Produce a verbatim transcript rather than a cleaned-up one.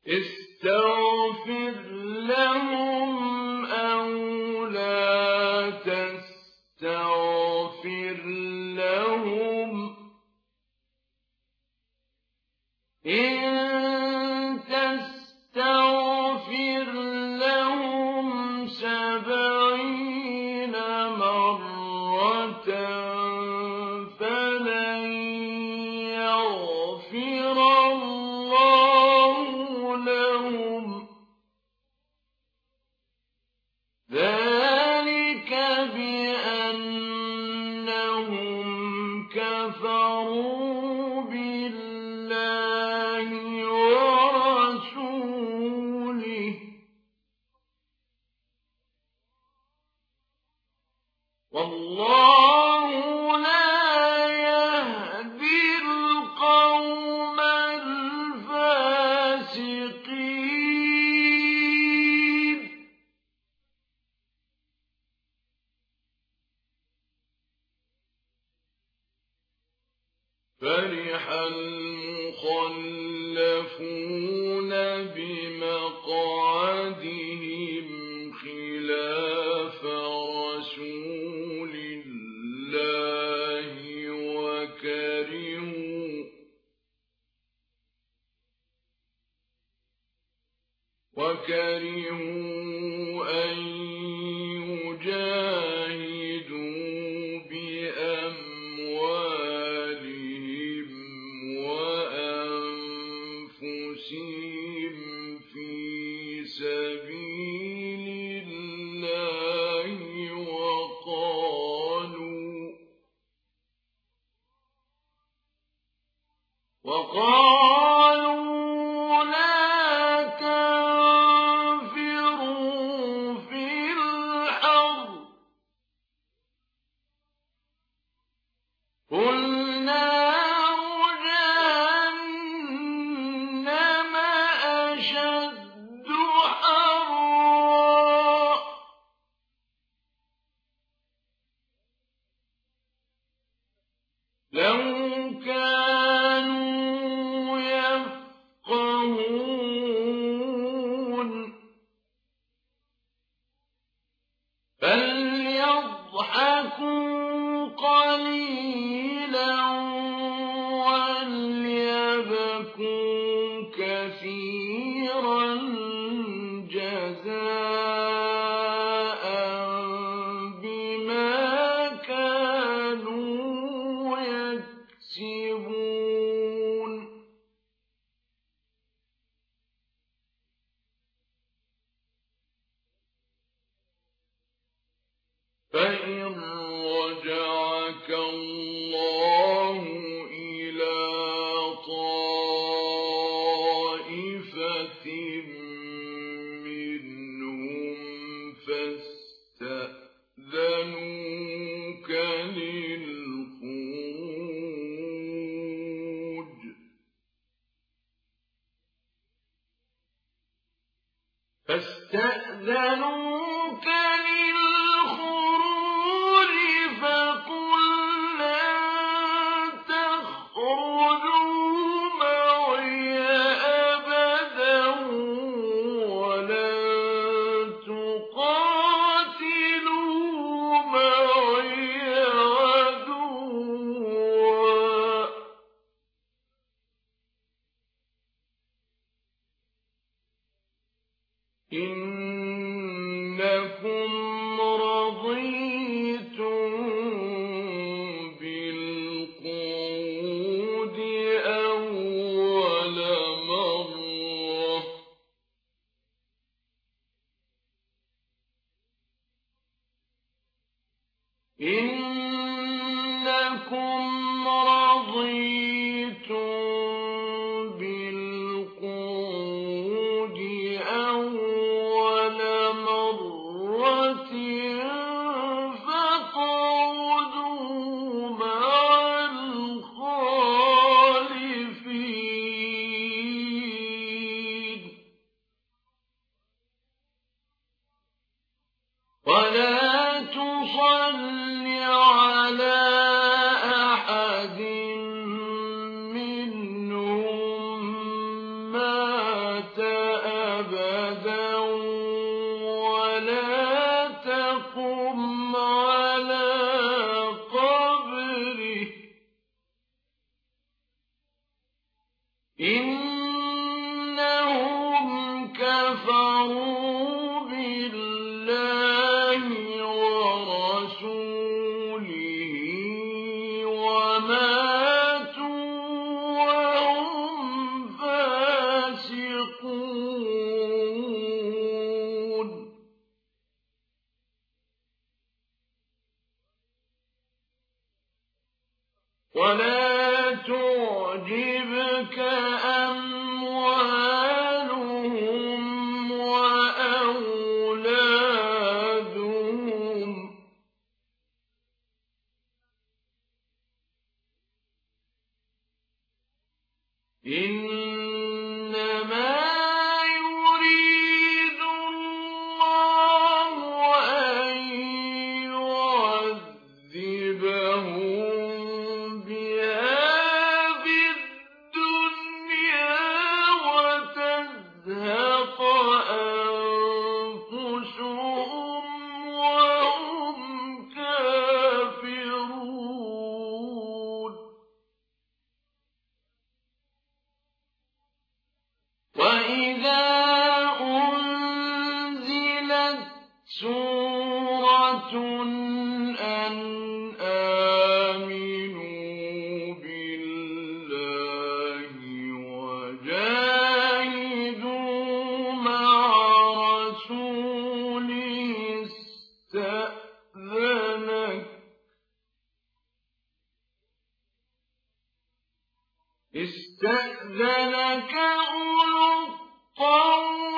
استغفر لهم أو لا تستغفر لهم إن تستغفر لهم سبعين مرة فلن يغفر الله لهم ذلك بأنهم كفروا بالله ورسوله والله لا يهدي القوم الفاسقين فرح المخلفون بمقعدهم خلاف رسول الله وكرهوا وكرهوا أن يجاهدوا بأموالهم وأنفسهم في سبيل الله وقالوا وقالوا لا تنفروا في الحر قل نار جهنم أشد حرا لو كانوا يفقهون فليضحكوا قليلا وليبكوا كثيرا جزاء بما كانوا يكسبون فإن رجعك الله إلى طائفة منهم فاستأذنوك للخروج فاستأذنوك للخروج فقل لن تخرجوا معي أبدا ولن تقاتلوا معي عدوا إنكم رضيتم بالقعود أول مرة إنكم رضيتم بالقعود أول إنهم كفروا بالله ورسوله وماتوا وهم فاسقون ولا تعجبك أموالهم وأولادهم إنما يريد الله أن يعذبهم بها في الدنيا وتزهق أنفسهم وهم كافرون وإذا أنزلت سورة أن آمنوا بالله وجاهدوا مع رسوله استأذنك استأذنك أولو الطول